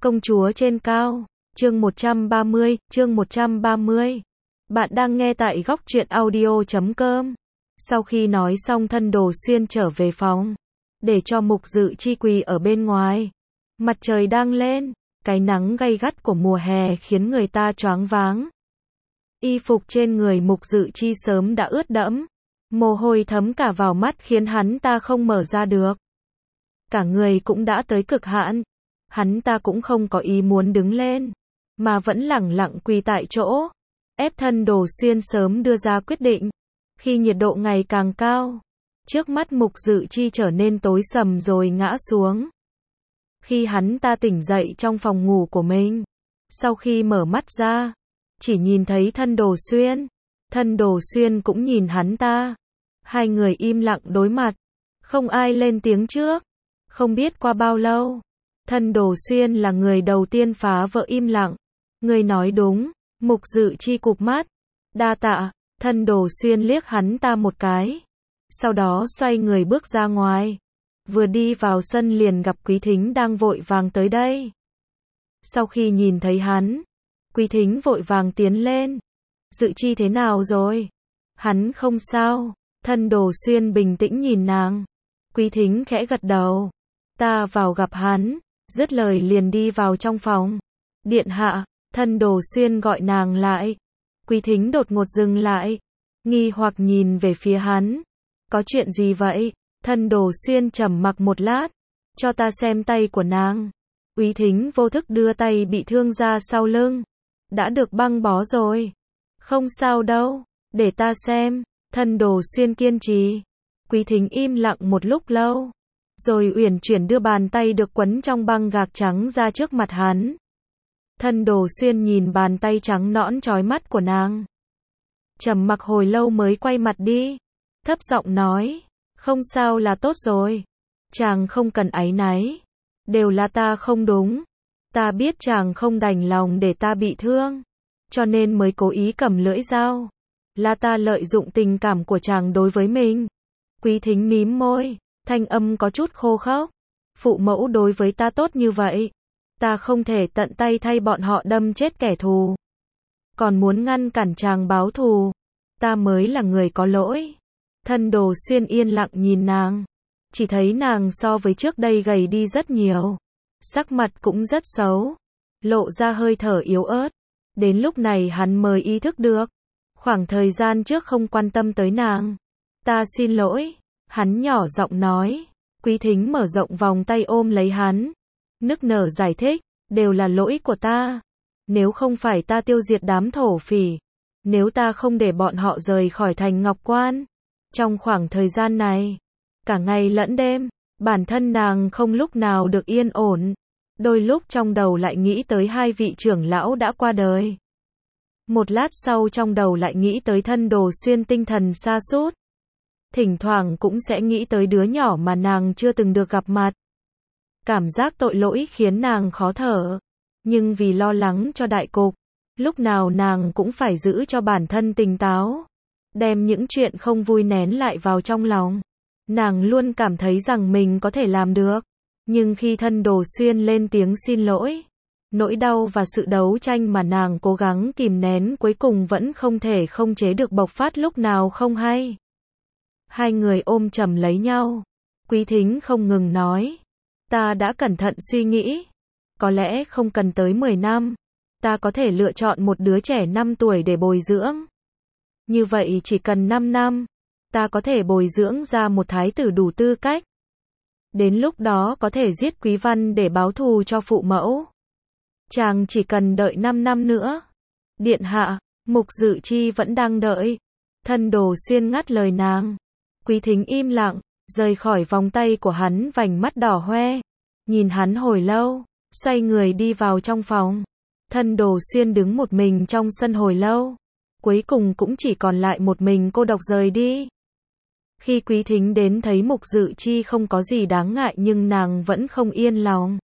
Công chúa trên cao, chương 130. Bạn đang nghe tại góc truyện audio.com. Sau khi nói xong Thân Đồ Xuyên trở về phòng, để cho Mục Dự Chi quỳ ở bên ngoài. Mặt trời đang lên, cái nắng gay gắt của mùa hè khiến người ta choáng váng. Y phục trên người Mục Dự Chi sớm đã ướt đẫm, mồ hôi thấm cả vào mắt khiến hắn ta không mở ra được. Cả người cũng đã tới cực hạn, hắn ta cũng không có ý muốn đứng lên, mà vẫn lẳng lặng quỳ tại chỗ, ép Thân Đồ Xuyên sớm đưa ra quyết định. Khi nhiệt độ ngày càng cao, trước mắt Mục Dự Chi trở nên tối sầm rồi ngã xuống. Khi hắn ta tỉnh dậy trong phòng ngủ của mình, sau khi mở mắt ra, chỉ nhìn thấy Thân Đồ Xuyên. Thân Đồ Xuyên cũng nhìn hắn ta. Hai người im lặng đối mặt, không ai lên tiếng trước. Không biết qua bao lâu, Thân Đồ Xuyên là người đầu tiên phá vỡ im lặng. Người nói đúng. Mục Dự Chi cụp mắt. Đa tạ. Thân Đồ Xuyên liếc hắn ta một cái, sau đó xoay người bước ra ngoài. Vừa đi vào sân liền gặp Quý Thính đang vội vàng tới đây. Sau khi nhìn thấy hắn, Quý Thính vội vàng tiến lên. Dự Chi thế nào rồi? Hắn không sao. Thân Đồ Xuyên bình tĩnh nhìn nàng. Quý Thính khẽ gật đầu. Ta vào gặp hắn, dứt lời liền đi vào trong phòng. Điện hạ. Thân Đồ Xuyên gọi nàng lại. Quý Thính đột ngột dừng lại, nghi hoặc nhìn về phía hắn. Có chuyện gì vậy? Thân Đồ Xuyên trầm mặc một lát. Cho ta xem tay của nàng. Quý Thính vô thức đưa tay bị thương ra sau lưng. Đã được băng bó rồi. Không sao đâu, để ta xem. Thân Đồ Xuyên kiên trì. Quý Thính im lặng một lúc lâu, rồi uyển chuyển đưa bàn tay được quấn trong băng gạc trắng ra trước mặt hắn. Thân Đồ Xuyên nhìn bàn tay trắng nõn chói mắt của nàng, trầm mặc hồi lâu mới quay mặt đi, thấp giọng nói, không sao là tốt rồi. Chàng không cần áy náy, đều là ta không đúng. Ta biết chàng không đành lòng để ta bị thương, cho nên mới cố ý cầm lưỡi dao. Là ta lợi dụng tình cảm của chàng đối với mình. Quý Thính mím môi, thanh âm có chút khô khốc. Phụ mẫu đối với ta tốt như vậy, ta không thể tận tay thay bọn họ đâm chết kẻ thù. Còn muốn ngăn cản chàng báo thù, ta mới là người có lỗi. Thân Đồ Xuyên yên lặng nhìn nàng, chỉ thấy nàng so với trước đây gầy đi rất nhiều, sắc mặt cũng rất xấu, lộ ra hơi thở yếu ớt. Đến lúc này hắn mới ý thức được, khoảng thời gian trước không quan tâm tới nàng. Ta xin lỗi, hắn nhỏ giọng nói. Quý Thính mở rộng vòng tay ôm lấy hắn, nức nở giải thích, đều là lỗi của ta. Nếu không phải ta tiêu diệt đám thổ phỉ, nếu ta không để bọn họ rời khỏi thành Ngọc Quan, trong khoảng thời gian này, cả ngày lẫn đêm, bản thân nàng không lúc nào được yên ổn. Đôi lúc trong đầu lại nghĩ tới hai vị trưởng lão đã qua đời. Một lát sau trong đầu lại nghĩ tới Thân Đồ Xuyên tinh thần sa sút. Thỉnh thoảng cũng sẽ nghĩ tới đứa nhỏ mà nàng chưa từng được gặp mặt. Cảm giác tội lỗi khiến nàng khó thở. Nhưng vì lo lắng cho đại cục, lúc nào nàng cũng phải giữ cho bản thân tỉnh táo, đem những chuyện không vui nén lại vào trong lòng. Nàng luôn cảm thấy rằng mình có thể làm được. Nhưng khi Thân Đồ Xuyên lên tiếng xin lỗi, nỗi đau và sự đấu tranh mà nàng cố gắng kìm nén cuối cùng vẫn không thể không chế được bộc phát lúc nào không hay. Hai người ôm chầm lấy nhau. Quý Thính không ngừng nói. Ta đã cẩn thận suy nghĩ. Có lẽ không cần tới 10 năm. Ta có thể lựa chọn một đứa trẻ 5 tuổi để bồi dưỡng. Như vậy chỉ cần 5 năm, ta có thể bồi dưỡng ra một thái tử đủ tư cách. Đến lúc đó có thể giết Quý Văn để báo thù cho phụ mẫu. Chàng chỉ cần đợi 5 năm nữa. Điện hạ, Mục Dự Chi vẫn đang đợi. Thân Đồ Xuyên ngắt lời nàng. Quý Thính im lặng, rời khỏi vòng tay của hắn, vành mắt đỏ hoe. Nhìn hắn hồi lâu, xoay người đi vào trong phòng. Thân Đồ Xuyên đứng một mình trong sân hồi lâu. Cuối cùng cũng chỉ còn lại một mình cô độc rời đi. Khi Quý Thính đến thấy Mục Dự Chi không có gì đáng ngại nhưng nàng vẫn không yên lòng.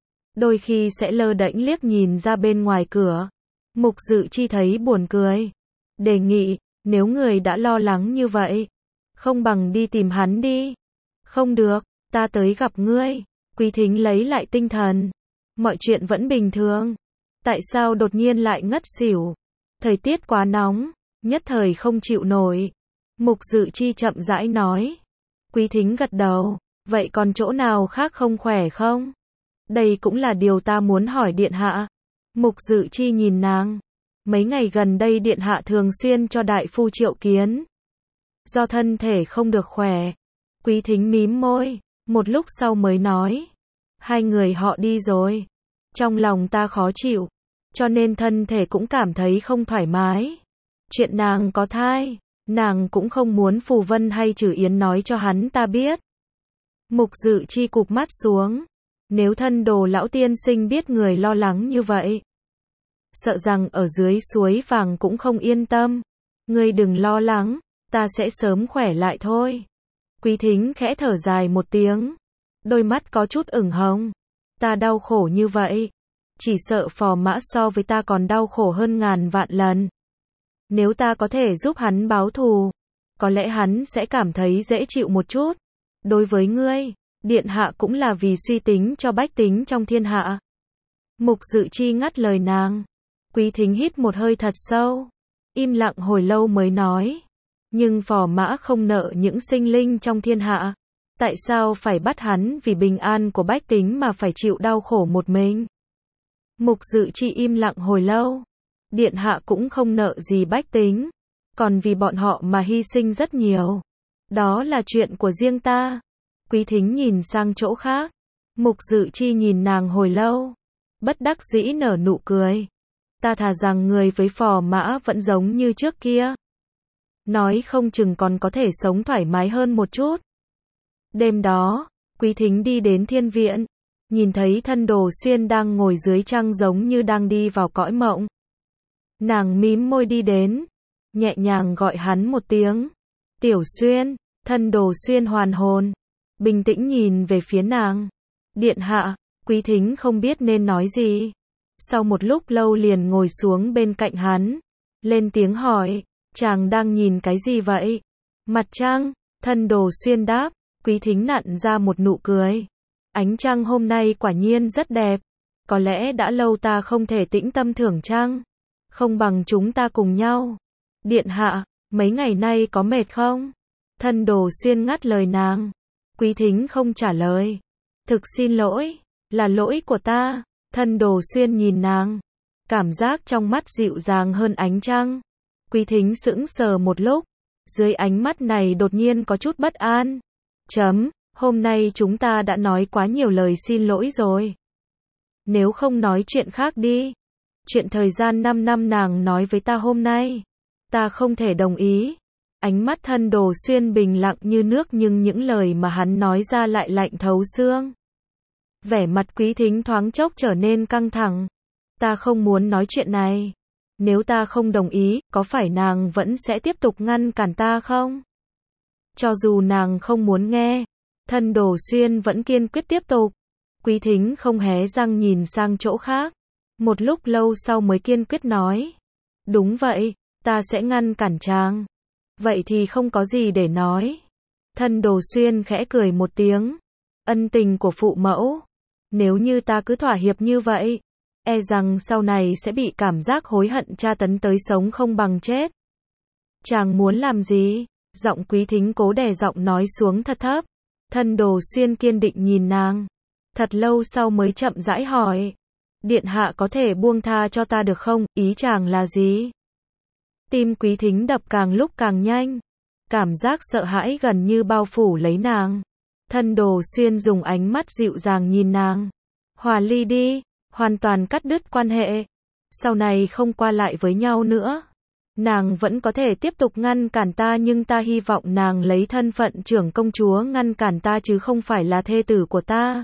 Đôi khi sẽ lơ đễnh liếc nhìn ra bên ngoài cửa. Mục Dự Chi thấy buồn cười. Đề nghị, nếu người đã lo lắng như vậy, không bằng đi tìm hắn đi. Không được, ta tới gặp ngươi. Quý Thính lấy lại tinh thần. Mọi chuyện vẫn bình thường. Tại sao đột nhiên lại ngất xỉu? Thời tiết quá nóng, nhất thời không chịu nổi. Mục Dự Chi chậm rãi nói. Quý Thính gật đầu. Vậy còn chỗ nào khác không khỏe không? Đây cũng là điều ta muốn hỏi điện hạ. Mục Dự Chi nhìn nàng. Mấy ngày gần đây điện hạ thường xuyên cho đại phu triệu kiến. Do thân thể không được khỏe. Quý Thính mím môi, một lúc sau mới nói. Hai người họ đi rồi. Trong lòng ta khó chịu, cho nên thân thể cũng cảm thấy không thoải mái. Chuyện nàng có thai, nàng cũng không muốn Phù Vân hay Trử Yến nói cho hắn ta biết. Mục Dự Chi cụp mắt xuống. Nếu Thân Đồ lão tiên sinh biết người lo lắng như vậy, sợ rằng ở dưới suối vàng cũng không yên tâm. Ngươi đừng lo lắng, ta sẽ sớm khỏe lại thôi. Quý Thính khẽ thở dài một tiếng, đôi mắt có chút ửng hồng. Ta đau khổ như vậy, chỉ sợ Phò Mã so với ta còn đau khổ hơn ngàn vạn lần. Nếu ta có thể giúp hắn báo thù, có lẽ hắn sẽ cảm thấy dễ chịu một chút. Đối với ngươi, điện hạ cũng là vì suy tính cho bách tính trong thiên hạ. Mục Dự Chi ngắt lời nàng. Quý Thính hít một hơi thật sâu, im lặng hồi lâu mới nói. Nhưng Phò Mã không nợ những sinh linh trong thiên hạ. Tại sao phải bắt hắn vì bình an của bách tính mà phải chịu đau khổ một mình? Mục Dự Chi im lặng hồi lâu. Điện hạ cũng không nợ gì bách tính, còn vì bọn họ mà hy sinh rất nhiều. Đó là chuyện của riêng ta. Quý Thính nhìn sang chỗ khác. Mục Dự Chi nhìn nàng hồi lâu, bất đắc dĩ nở nụ cười. Ta thà rằng người với Phò Mã vẫn giống như trước kia. Nói không chừng còn có thể sống thoải mái hơn một chút. Đêm đó, Quý Thính đi đến thiên viện, nhìn thấy Thân Đồ Xuyên đang ngồi dưới trăng giống như đang đi vào cõi mộng. Nàng mím môi đi đến, nhẹ nhàng gọi hắn một tiếng. Tiểu Xuyên. Thân Đồ Xuyên hoàn hồn, bình tĩnh nhìn về phía nàng. Điện hạ. Quý Thính không biết nên nói gì. Sau một lúc lâu liền ngồi xuống bên cạnh hắn, lên tiếng hỏi. Chàng đang nhìn cái gì vậy? Mặt trăng. Thân Đồ Xuyên đáp. Quý Thính nặn ra một nụ cười. Ánh trăng hôm nay quả nhiên rất đẹp. Có lẽ đã lâu ta không thể tĩnh tâm thưởng trăng. Không bằng chúng ta cùng nhau. Điện hạ, mấy ngày nay có mệt không? Thân Đồ Xuyên ngắt lời nàng. Quý Thính không trả lời. Thực xin lỗi, là lỗi của ta. Thân Đồ Xuyên nhìn nàng, cảm giác trong mắt dịu dàng hơn ánh trăng. Quý Thính sững sờ một lúc, dưới ánh mắt này đột nhiên có chút bất an. Hôm nay chúng ta đã nói quá nhiều lời xin lỗi rồi. Nếu không nói chuyện khác đi. Chuyện thời gian 5 năm nàng nói với ta hôm nay, ta không thể đồng ý. Ánh mắt Thân Đồ Xuyên bình lặng như nước nhưng những lời mà hắn nói ra lại lạnh thấu xương. Vẻ mặt Quý Thính thoáng chốc trở nên căng thẳng. Ta không muốn nói chuyện này. Nếu ta không đồng ý, có phải nàng vẫn sẽ tiếp tục ngăn cản ta không? Cho dù nàng không muốn nghe, Thân Đồ Xuyên vẫn kiên quyết tiếp tục. Quý Thính không hé răng nhìn sang chỗ khác. Một lúc lâu sau mới kiên quyết nói. Đúng vậy, ta sẽ ngăn cản chàng. Vậy thì không có gì để nói. Thân Đồ Xuyên khẽ cười một tiếng. Ân tình của phụ mẫu. Nếu như ta cứ thỏa hiệp như vậy, e rằng sau này sẽ bị cảm giác hối hận tra tấn tới sống không bằng chết. Chàng muốn làm gì? Giọng Quý Thính cố đè giọng nói xuống thật thấp. Thân Đồ Xuyên kiên định nhìn nàng. Thật lâu sau mới chậm rãi hỏi. Điện hạ có thể buông tha cho ta được không? Ý chàng là gì? Tim Quý Thính đập càng lúc càng nhanh. Cảm giác sợ hãi gần như bao phủ lấy nàng. Thân Đồ Xuyên dùng ánh mắt dịu dàng nhìn nàng. Hòa ly đi, hoàn toàn cắt đứt quan hệ. Sau này không qua lại với nhau nữa. Nàng vẫn có thể tiếp tục ngăn cản ta nhưng ta hy vọng nàng lấy thân phận trưởng công chúa ngăn cản ta chứ không phải là thê tử của ta.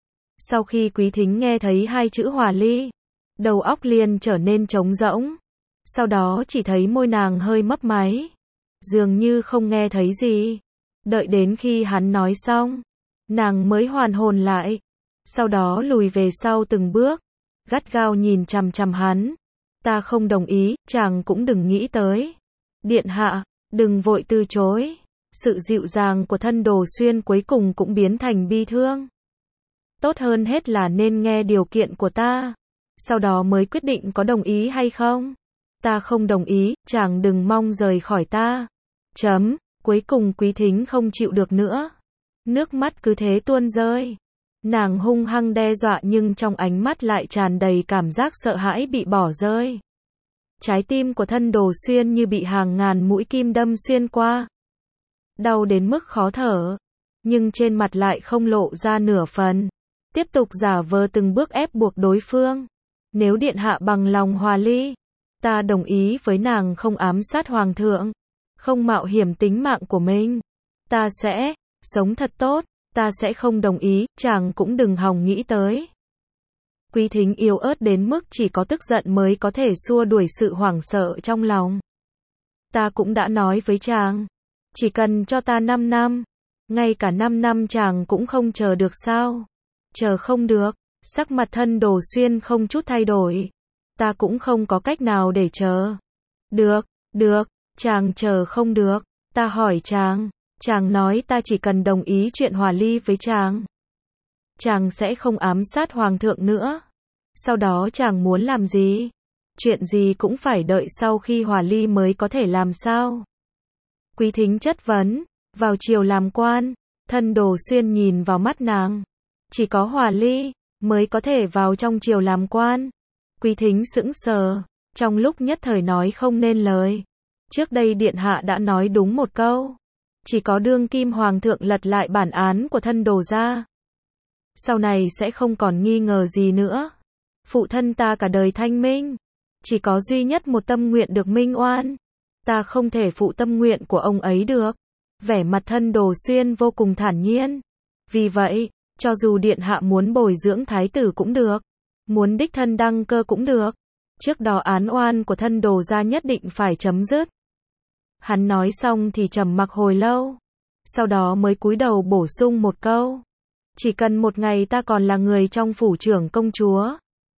Sau khi Quý Thính nghe thấy hai chữ hòa ly, đầu óc liền trở nên trống rỗng. Sau đó chỉ thấy môi nàng hơi mấp máy, dường như không nghe thấy gì. Đợi đến khi hắn nói xong, nàng mới hoàn hồn lại. Sau đó lùi về sau từng bước, gắt gao nhìn chằm chằm hắn. Ta không đồng ý, chàng cũng đừng nghĩ tới. Điện hạ, đừng vội từ chối. Sự dịu dàng của Thân Đồ Xuyên cuối cùng cũng biến thành bi thương. tốt hơn hết là nên nghe điều kiện của ta, sau đó mới quyết định có đồng ý hay không. Ta không đồng ý, chàng đừng mong rời khỏi ta. Cuối cùng Quý Thính không chịu được nữa. Nước mắt cứ thế tuôn rơi. Nàng hung hăng đe dọa nhưng trong ánh mắt lại tràn đầy cảm giác sợ hãi bị bỏ rơi. Trái tim của Thân Đồ Xuyên như bị hàng ngàn mũi kim đâm xuyên qua. Đau đến mức khó thở, nhưng trên mặt lại không lộ ra nửa phần. Tiếp tục giả vờ từng bước ép buộc đối phương. Nếu điện hạ bằng lòng hòa ly, ta đồng ý với nàng không ám sát hoàng thượng, không mạo hiểm tính mạng của mình. Ta sẽ sống thật tốt, ta sẽ không đồng ý, chàng cũng đừng hòng nghĩ tới. Quý Thính yếu ớt đến mức chỉ có tức giận mới có thể xua đuổi sự hoảng sợ trong lòng. Ta cũng đã nói với chàng, chỉ cần cho ta 5 năm, ngay cả 5 năm chàng cũng không chờ được sao? Chờ không được, sắc mặt Thân Đồ Xuyên không chút thay đổi. Ta cũng không có cách nào để chờ. Được, chàng chờ không được. Ta hỏi chàng nói ta chỉ cần đồng ý chuyện hòa ly với chàng sẽ không ám sát hoàng thượng nữa. Sau đó chàng muốn làm gì? Chuyện gì cũng phải đợi sau khi hòa ly mới có thể làm sao? Quý Thính chất vấn, vào triều làm quan, Thân Đồ Xuyên nhìn vào mắt nàng. Chỉ có hòa ly mới có thể vào trong triều làm quan. Quý Thính sững sờ, trong lúc nhất thời nói không nên lời. Trước đây điện hạ đã nói đúng một câu. Chỉ có đương kim hoàng thượng lật lại bản án của Thân Đồ gia, sau này sẽ không còn nghi ngờ gì nữa. Phụ thân ta cả đời thanh minh, chỉ có duy nhất một tâm nguyện được minh oan. Ta không thể phụ tâm nguyện của ông ấy được. Vẻ mặt Thân Đồ Xuyên vô cùng thản nhiên. Vì vậy, cho dù điện hạ muốn bồi dưỡng thái tử cũng được, muốn đích thân đăng cơ cũng được, trước đó án oan của Thân Đồ gia nhất định phải chấm dứt. Hắn nói xong thì trầm mặc hồi lâu, sau đó mới cúi đầu bổ sung một câu. Chỉ cần một ngày ta còn là người trong phủ trưởng công chúa,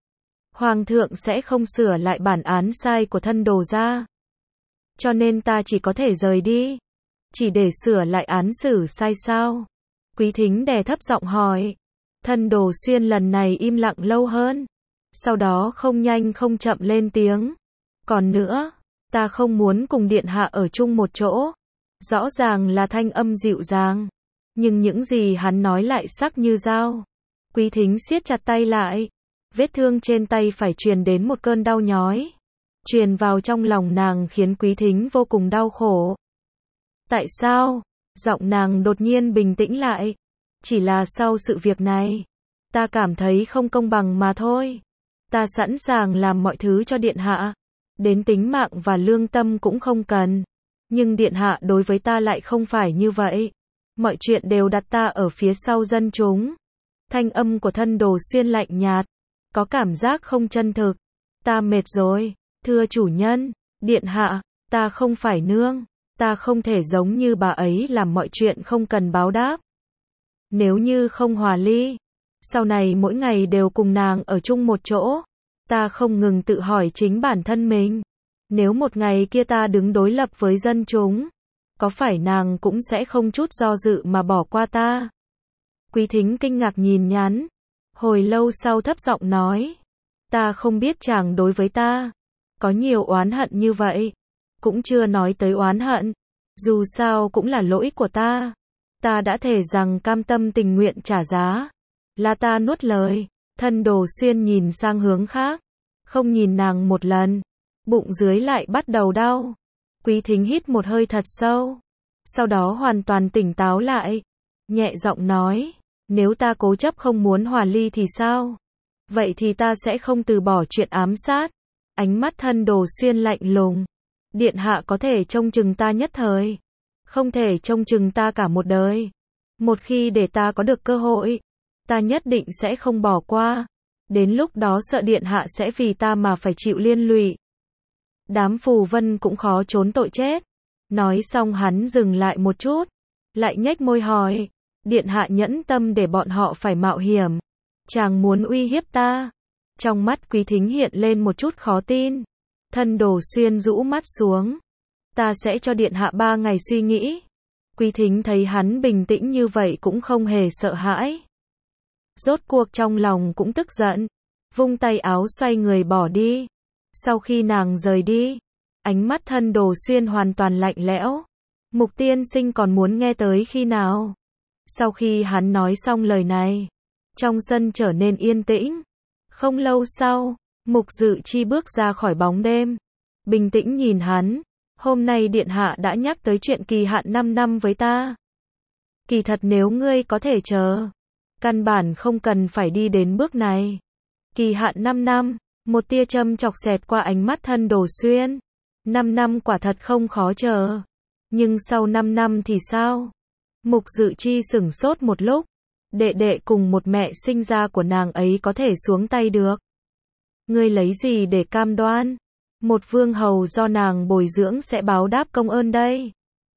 hoàng thượng sẽ không sửa lại bản án sai của Thân Đồ gia. Cho nên ta chỉ có thể rời đi, chỉ để sửa lại án xử sai sao? Quý Thính đè thấp giọng hỏi. Thân Đồ Xuyên lần này im lặng lâu hơn, sau đó không nhanh không chậm lên tiếng. Còn nữa, ta không muốn cùng điện hạ ở chung một chỗ. Rõ ràng là thanh âm dịu dàng, nhưng những gì hắn nói lại sắc như dao. Quý Thính siết chặt tay lại, vết thương trên tay phải truyền đến một cơn đau nhói, truyền vào trong lòng nàng khiến Quý Thính vô cùng đau khổ. Tại sao? Giọng nàng đột nhiên bình tĩnh lại. Chỉ là sau sự việc này, ta cảm thấy không công bằng mà thôi. Ta sẵn sàng làm mọi thứ cho điện hạ, đến tính mạng và lương tâm cũng không cần. Nhưng điện hạ đối với ta lại không phải như vậy. Mọi chuyện đều đặt ta ở phía sau dân chúng. Thanh âm của Thân Đồ Xuyên lạnh nhạt, có cảm giác không chân thực. Ta mệt rồi, thưa chủ nhân, điện hạ, ta không phải nương. Ta không thể giống như bà ấy làm mọi chuyện không cần báo đáp. Nếu như không hòa ly, sau này mỗi ngày đều cùng nàng ở chung một chỗ, ta không ngừng tự hỏi chính bản thân mình. Nếu một ngày kia ta đứng đối lập với dân chúng, có phải nàng cũng sẽ không chút do dự mà bỏ qua ta? Quý Thính kinh ngạc nhìn nhắn, hồi lâu sau thấp giọng nói. Ta không biết chàng đối với ta có nhiều oán hận như vậy. Cũng chưa nói tới oán hận, dù sao cũng là lỗi của ta. Ta đã thề rằng cam tâm tình nguyện trả giá. Là ta nuốt lời. Thân Đồ Xuyên nhìn sang hướng khác, không nhìn nàng một lần. Bụng dưới lại bắt đầu đau. Quý Thính hít một hơi thật sâu, sau đó hoàn toàn tỉnh táo lại, nhẹ giọng nói, nếu ta cố chấp không muốn hòa ly thì sao? Vậy thì ta sẽ không từ bỏ chuyện ám sát. Ánh mắt Thân Đồ Xuyên lạnh lùng. Điện hạ có thể trông chừng ta nhất thời, không thể trông chừng ta cả một đời. Một khi để ta có được cơ hội, ta nhất định sẽ không bỏ qua. Đến lúc đó sợ điện hạ sẽ vì ta mà phải chịu liên lụy. Đám phù vân cũng khó trốn tội chết. Nói xong hắn dừng lại một chút, lại nhếch môi hỏi, điện hạ nhẫn tâm để bọn họ phải mạo hiểm. Chàng muốn uy hiếp ta? Trong mắt Quý Thính hiện lên một chút khó tin. Thân Đồ Xuyên rũ mắt xuống. Ta sẽ cho điện hạ 3 ngày suy nghĩ. Quý Thính thấy hắn bình tĩnh như vậy cũng không hề sợ hãi. Rốt cuộc trong lòng cũng tức giận, vung tay áo xoay người bỏ đi. Sau khi nàng rời đi, ánh mắt Thân Đồ Xuyên hoàn toàn lạnh lẽo. Mục tiên sinh còn muốn nghe tới khi nào? Sau khi hắn nói xong lời này, trong sân trở nên yên tĩnh. Không lâu sau, Mục Dự Chi bước ra khỏi bóng đêm, bình tĩnh nhìn hắn. Hôm nay điện hạ đã nhắc tới chuyện kỳ hạn 5 năm với ta. Kỳ thật nếu ngươi có thể chờ, căn bản không cần phải đi đến bước này. Kỳ hạn 5 năm, một tia châm chọc xẹt qua ánh mắt Thân Đồ Xuyên. 5 năm quả thật không khó chờ. Nhưng sau 5 năm thì sao? Mục Dự Chi sửng sốt một lúc. Đệ đệ cùng một mẹ sinh ra của nàng ấy có thể xuống tay được. Ngươi lấy gì để cam đoan? Một vương hầu do nàng bồi dưỡng sẽ báo đáp công ơn đây.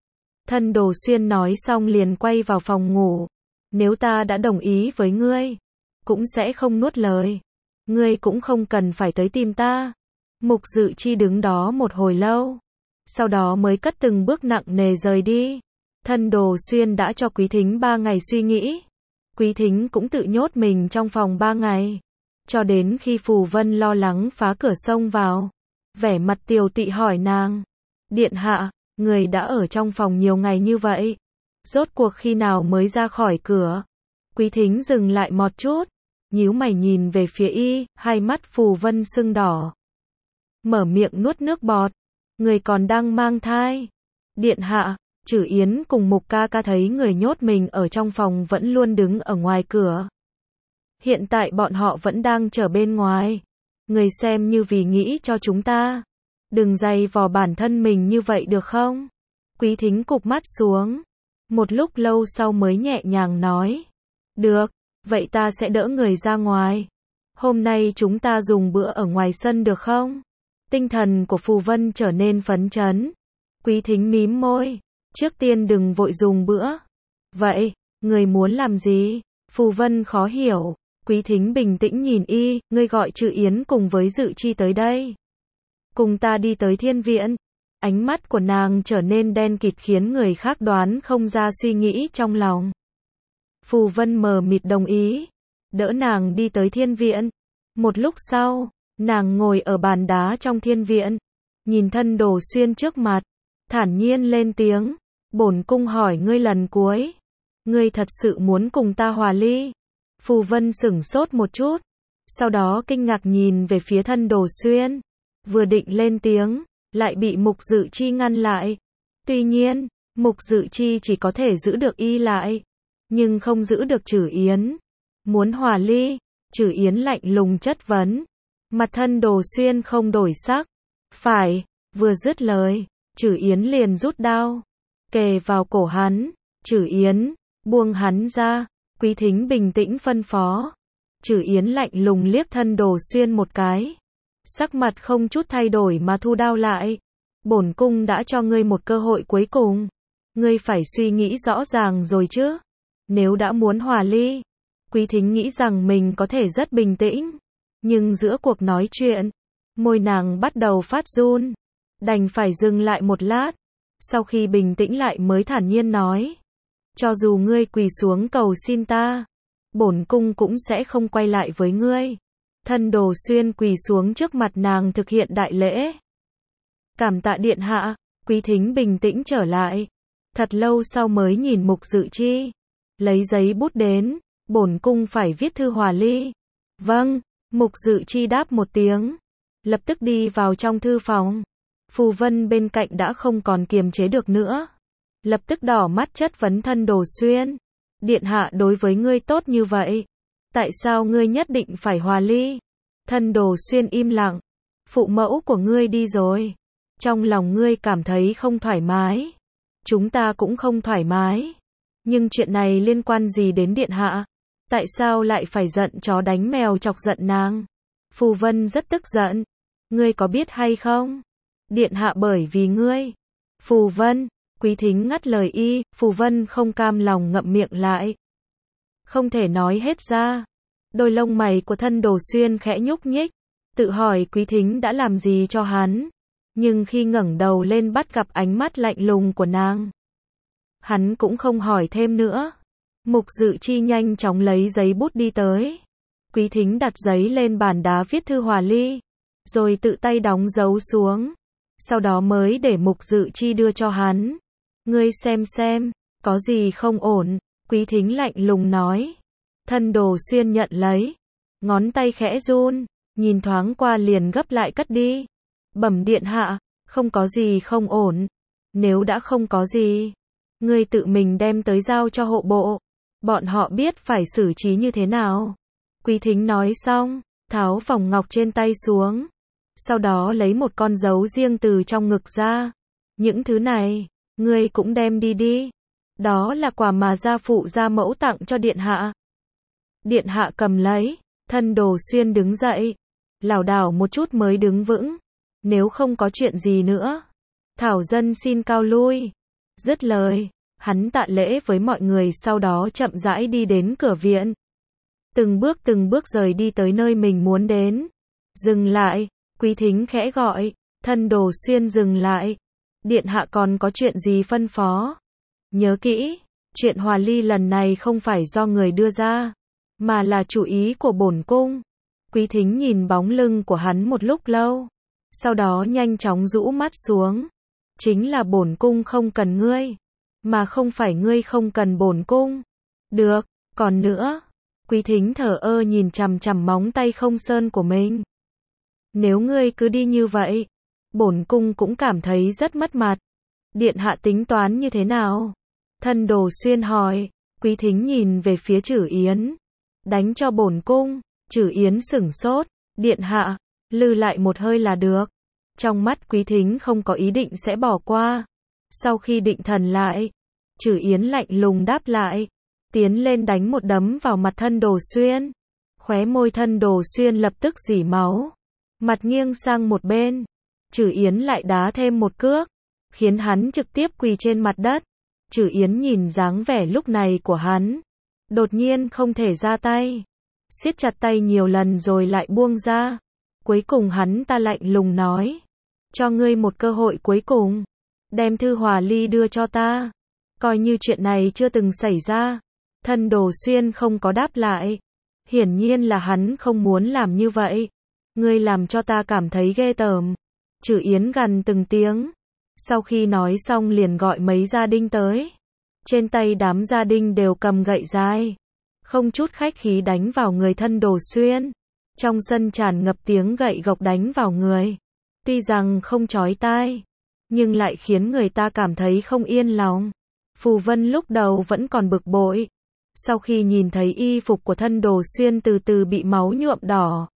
Thân Đồ Xuyên nói xong liền quay vào phòng ngủ. Nếu ta đã đồng ý với ngươi, cũng sẽ không nuốt lời. Ngươi cũng không cần phải tới tìm ta. Mục Dự Chi đứng đó một hồi lâu, sau đó mới cất từng bước nặng nề rời đi. Thân Đồ Xuyên đã cho Quý Thính 3 ngày suy nghĩ. Quý Thính cũng tự nhốt mình trong phòng 3 ngày. Cho đến khi Phù Vân lo lắng phá cửa xông vào, vẻ mặt tiều tị hỏi nàng. Điện hạ, người đã ở trong phòng nhiều ngày như vậy, rốt cuộc khi nào mới ra khỏi cửa? Quý Thính dừng lại một chút, nhíu mày nhìn về phía y, hai mắt Phù Vân sưng đỏ. Mở miệng nuốt nước bọt. Người còn đang mang thai. Điện hạ, Trử Yến cùng Mục ca ca thấy người nhốt mình ở trong phòng vẫn luôn đứng ở ngoài cửa. Hiện tại bọn họ vẫn đang chờ bên ngoài. Người xem như vì nghĩ cho chúng ta. Đừng dày vò bản thân mình như vậy được không? Quý Thính cụp mắt xuống. Một lúc lâu sau mới nhẹ nhàng nói. Được, vậy ta sẽ đỡ người ra ngoài. Hôm nay chúng ta dùng bữa ở ngoài sân được không? Tinh thần của Phù Vân trở nên phấn chấn. Quý Thính mím môi. Trước tiên đừng vội dùng bữa. Vậy, người muốn làm gì? Phù Vân khó hiểu. Quý Thính bình tĩnh nhìn y, ngươi gọi Trử Yến cùng với Dự Chi tới đây. Cùng ta đi tới Thiên Viện. Ánh mắt của nàng trở nên đen kịt khiến người khác đoán không ra suy nghĩ trong lòng. Phù Vân mờ mịt đồng ý. Đỡ nàng đi tới Thiên Viện. Một lúc sau, nàng ngồi ở bàn đá trong Thiên Viện. Nhìn Thân Đồ Xuyên trước mặt. Thản nhiên lên tiếng. Bổn cung hỏi ngươi lần cuối. Ngươi thật sự muốn cùng ta hòa ly? Phù Vân sửng sốt một chút. Sau đó kinh ngạc nhìn về phía Thân Đồ Xuyên. Vừa định lên tiếng, lại bị Mục Dự Chi ngăn lại. Tuy nhiên, Mục Dự Chi chỉ có thể giữ được y lại, nhưng không giữ được Trử Yến. Muốn hòa ly? Trử Yến lạnh lùng chất vấn. Mặt Thân Đồ Xuyên không đổi sắc. Phải, vừa dứt lời, Trử Yến liền rút đao, kề vào cổ hắn. Trử Yến, buông hắn ra. Quý Thính bình tĩnh phân phó. Trử Yến lạnh lùng liếc Thân Đồ Xuyên một cái. Sắc mặt không chút thay đổi mà thu đao lại. Bổn cung đã cho ngươi một cơ hội cuối cùng. Ngươi phải suy nghĩ rõ ràng rồi chứ. Nếu đã muốn hòa ly. Quý Thính nghĩ rằng mình có thể rất bình tĩnh. Nhưng giữa cuộc nói chuyện, môi nàng bắt đầu phát run. Đành phải dừng lại một lát. Sau khi bình tĩnh lại mới thản nhiên nói. Cho dù ngươi quỳ xuống cầu xin ta, bổn cung cũng sẽ không quay lại với ngươi. Thân Đồ Xuyên quỳ xuống trước mặt nàng thực hiện đại lễ. Cảm tạ điện hạ. Quý Thính bình tĩnh trở lại. Thật lâu sau mới nhìn Mục Dự Chi. Lấy giấy bút đến. Bổn cung phải viết thư hòa ly. Vâng. Mục Dự Chi đáp một tiếng. Lập tức đi vào trong thư phòng. Phù Vân bên cạnh đã không còn kiềm chế được nữa. Lập tức đỏ mắt chất vấn Thân Đồ Xuyên. Điện hạ đối với ngươi tốt như vậy. Tại sao ngươi nhất định phải hòa ly? Thân Đồ Xuyên im lặng. Phụ mẫu của ngươi đi rồi. Trong lòng ngươi cảm thấy không thoải mái. Chúng ta cũng không thoải mái. Nhưng chuyện này liên quan gì đến điện hạ? Tại sao lại phải giận chó đánh mèo chọc giận nàng? Phù Vân rất tức giận. Ngươi có biết hay không? Điện hạ bởi vì ngươi. Phù Vân. Quý Thính ngắt lời y. Phù Vân không cam lòng ngậm miệng lại. Không thể nói hết ra. Đôi lông mày của Thân Đồ Xuyên khẽ nhúc nhích. Tự hỏi Quý Thính đã làm gì cho hắn. Nhưng khi ngẩng đầu lên bắt gặp ánh mắt lạnh lùng của nàng, hắn cũng không hỏi thêm nữa. Mục Dự Chi nhanh chóng lấy giấy bút đi tới. Quý Thính đặt giấy lên bàn đá viết thư hòa ly, rồi tự tay đóng dấu xuống. Sau đó mới để Mục Dự Chi đưa cho hắn. Ngươi xem, có gì không ổn? Quý Thính lạnh lùng nói. Thân Đồ Xuyên nhận lấy, ngón tay khẽ run, nhìn thoáng qua liền gấp lại cất đi. Bẩm điện hạ, không có gì không ổn. Nếu đã không có gì, ngươi tự mình đem tới giao cho hộ bộ. Bọn họ biết phải xử trí như thế nào. Quý Thính nói xong, tháo vòng ngọc trên tay xuống. Sau đó lấy một con dấu riêng từ trong ngực ra. Những thứ này, ngươi cũng đem đi đi. Đó là quà mà gia phụ gia mẫu tặng cho điện hạ. Điện hạ cầm lấy. Thân Đồ Xuyên đứng dậy, lảo đảo một chút mới đứng vững. Nếu không có chuyện gì nữa, thảo dân xin cáo lui. Dứt lời, hắn tạ lễ với mọi người, sau đó chậm rãi đi đến cửa viện. Từng bước rời đi tới nơi mình muốn đến. Dừng lại, Quý Thính khẽ gọi. Thân Đồ Xuyên dừng lại. Điện hạ còn có chuyện gì phân phó? Nhớ kỹ, chuyện hòa ly lần này không phải do người đưa ra, mà là chủ ý của bổn cung. Quý Thính nhìn bóng lưng của hắn một lúc lâu, sau đó nhanh chóng rũ mắt xuống. Chính là bổn cung không cần ngươi, mà không phải ngươi không cần bổn cung. Được, còn nữa. Quý Thính thờ ơ nhìn chằm chằm móng tay không sơn của mình. Nếu ngươi cứ đi như vậy, bổn cung cũng cảm thấy rất mất mặt. Điện hạ tính toán như thế nào? Thân Đồ Xuyên hỏi. Quý Thính nhìn về phía Trử Yến. Đánh cho bổn cung. Trử Yến sửng sốt. Điện hạ, lừ lại một hơi là được. Trong mắt Quý Thính không có ý định sẽ bỏ qua. Sau khi định thần lại, Trử Yến lạnh lùng đáp lại. Tiến lên đánh một đấm vào mặt Thân Đồ Xuyên. Khóe môi Thân Đồ Xuyên lập tức rỉ máu. Mặt nghiêng sang một bên. Trử Yến lại đá thêm một cước, khiến hắn trực tiếp quỳ trên mặt đất. Trử Yến nhìn dáng vẻ lúc này của hắn, đột nhiên không thể ra tay. Siết chặt tay nhiều lần rồi lại buông ra. Cuối cùng hắn ta lạnh lùng nói. Cho ngươi một cơ hội cuối cùng. Đem thư hòa ly đưa cho ta. Coi như chuyện này chưa từng xảy ra. Thân Đồ Xuyên không có đáp lại. Hiển nhiên là hắn không muốn làm như vậy. Ngươi làm cho ta cảm thấy ghê tởm. Trử Yến gằn từng tiếng. Sau khi nói xong liền gọi mấy gia đình tới. Trên tay đám gia đình đều cầm gậy dài, không chút khách khí đánh vào người Thân Đồ Xuyên. Trong sân tràn ngập tiếng gậy gộc đánh vào người. Tuy rằng không chói tai, nhưng lại khiến người ta cảm thấy không yên lòng. Phù Vân lúc đầu vẫn còn bực bội. Sau khi nhìn thấy y phục của Thân Đồ Xuyên từ từ bị máu nhuộm đỏ,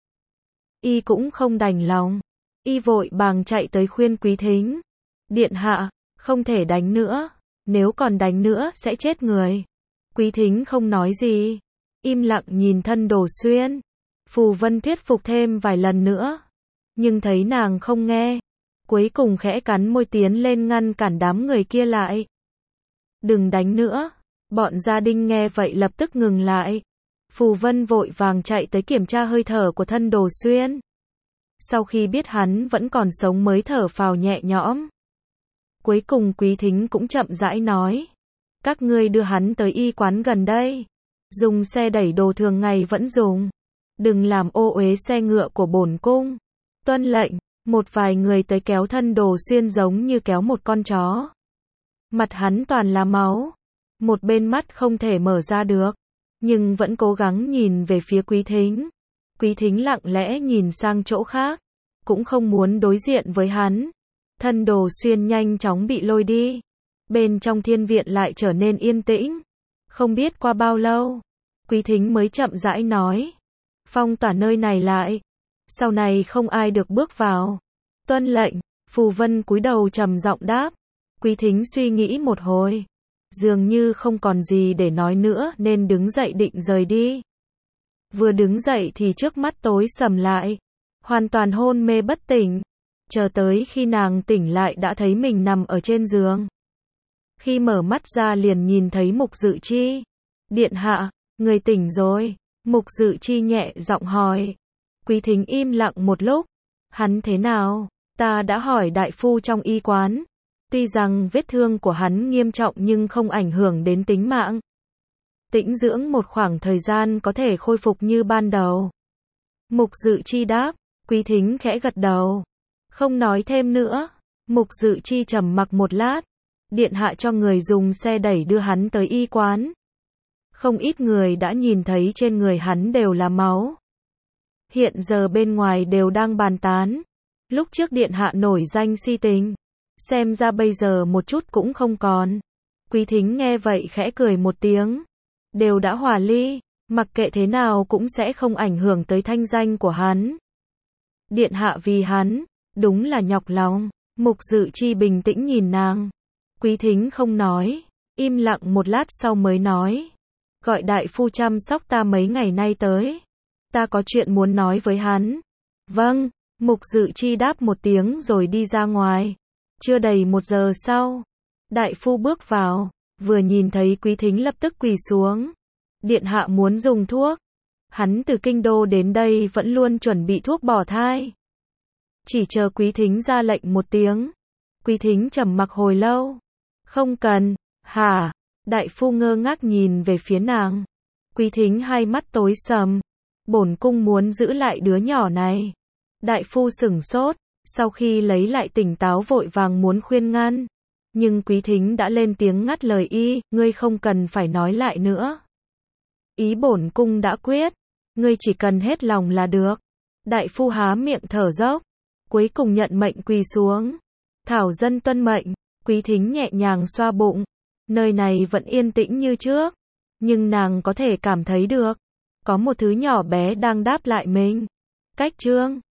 y cũng không đành lòng. Y vội vàng chạy tới khuyên Quý Thính. Điện hạ, không thể đánh nữa. Nếu còn đánh nữa sẽ chết người. Quý Thính không nói gì, im lặng nhìn Thân Đồ Xuyên. Phù Vân thuyết phục thêm vài lần nữa, nhưng thấy nàng không nghe. Cuối cùng khẽ cắn môi tiến lên ngăn cản đám người kia lại. Đừng đánh nữa. Bọn gia đình nghe vậy lập tức ngừng lại. Phù Vân vội vàng chạy tới kiểm tra hơi thở của Thân Đồ Xuyên. Sau khi biết hắn vẫn còn sống mới thở phào nhẹ nhõm. Cuối cùng Quý Thính cũng chậm rãi nói. Các ngươi đưa hắn tới y quán gần đây. Dùng xe đẩy đồ thường ngày vẫn dùng. Đừng làm ô uế xe ngựa của bổn cung. Tuân lệnh. Một vài người tới kéo Thân Đồ Xuyên giống như kéo một con chó. Mặt hắn toàn là máu. Một bên mắt không thể mở ra được, nhưng vẫn cố gắng nhìn về phía Quý Thính. Quý Thính lặng lẽ nhìn sang chỗ khác, cũng không muốn đối diện với hắn. Thân Đồ Xuyên nhanh chóng bị lôi đi. Bên trong thiên viện lại trở nên yên tĩnh. Không biết qua bao lâu, Quý Thính mới chậm rãi nói. Phong tỏa nơi này lại. Sau này không ai được bước vào. Tuân lệnh. Phù Vân cúi đầu trầm giọng đáp. Quý Thính suy nghĩ một hồi, dường như không còn gì để nói nữa nên đứng dậy định rời đi. Vừa đứng dậy thì trước mắt tối sầm lại, hoàn toàn hôn mê bất tỉnh. Chờ tới khi nàng tỉnh lại đã thấy mình nằm ở trên giường. Khi mở mắt ra liền nhìn thấy Mục Dự Chi. Điện hạ, người tỉnh rồi. Mục Dự Chi nhẹ giọng hỏi. Quý Thính im lặng một lúc. Hắn thế nào? Ta đã hỏi đại phu trong y quán. Tuy rằng vết thương của hắn nghiêm trọng nhưng không ảnh hưởng đến tính mạng. tĩnh dưỡng một khoảng thời gian có thể khôi phục như ban đầu. Mục Dự Chi đáp, Quý Thính khẽ gật đầu, không nói thêm nữa. Mục Dự Chi trầm mặc một lát, điện hạ cho người dùng xe đẩy đưa hắn tới y quán. Không ít người đã nhìn thấy trên người hắn đều là máu. Hiện giờ bên ngoài đều đang bàn tán. Lúc trước điện hạ nổi danh si tình, xem ra bây giờ một chút cũng không còn. Quý Thính nghe vậy khẽ cười một tiếng. Đều đã hòa ly, mặc kệ thế nào cũng sẽ không ảnh hưởng tới thanh danh của hắn. Điện hạ vì hắn, đúng là nhọc lòng. Mục Dự Chi bình tĩnh nhìn nàng. Quý Thính không nói, im lặng một lát sau mới nói. Gọi đại phu chăm sóc ta mấy ngày nay tới. Ta có chuyện muốn nói với hắn. Vâng, Mục Dự Chi đáp một tiếng rồi đi ra ngoài. Chưa đầy 1 giờ sau, đại phu bước vào, vừa nhìn thấy Quý Thính lập tức quỳ xuống. Điện hạ muốn dùng thuốc. Hắn từ kinh đô đến đây vẫn luôn chuẩn bị thuốc bỏ thai. Chỉ chờ Quý Thính ra lệnh một tiếng. Quý Thính trầm mặc hồi lâu. Không cần, hả? Đại phu ngơ ngác nhìn về phía nàng. Quý Thính hai mắt tối sầm. Bổn cung muốn giữ lại đứa nhỏ này. Đại phu sửng sốt, sau khi lấy lại tỉnh táo vội vàng muốn khuyên ngăn. Nhưng Quý Thính đã lên tiếng ngắt lời y, ngươi không cần phải nói lại nữa. Ý bổn cung đã quyết, ngươi chỉ cần hết lòng là được. Đại phu há miệng thở dốc, cuối cùng nhận mệnh quỳ xuống. Thảo dân tuân mệnh. Quý Thính nhẹ nhàng xoa bụng. Nơi này vẫn yên tĩnh như trước, nhưng nàng có thể cảm thấy được có một thứ nhỏ bé đang đáp lại mình. Cách chương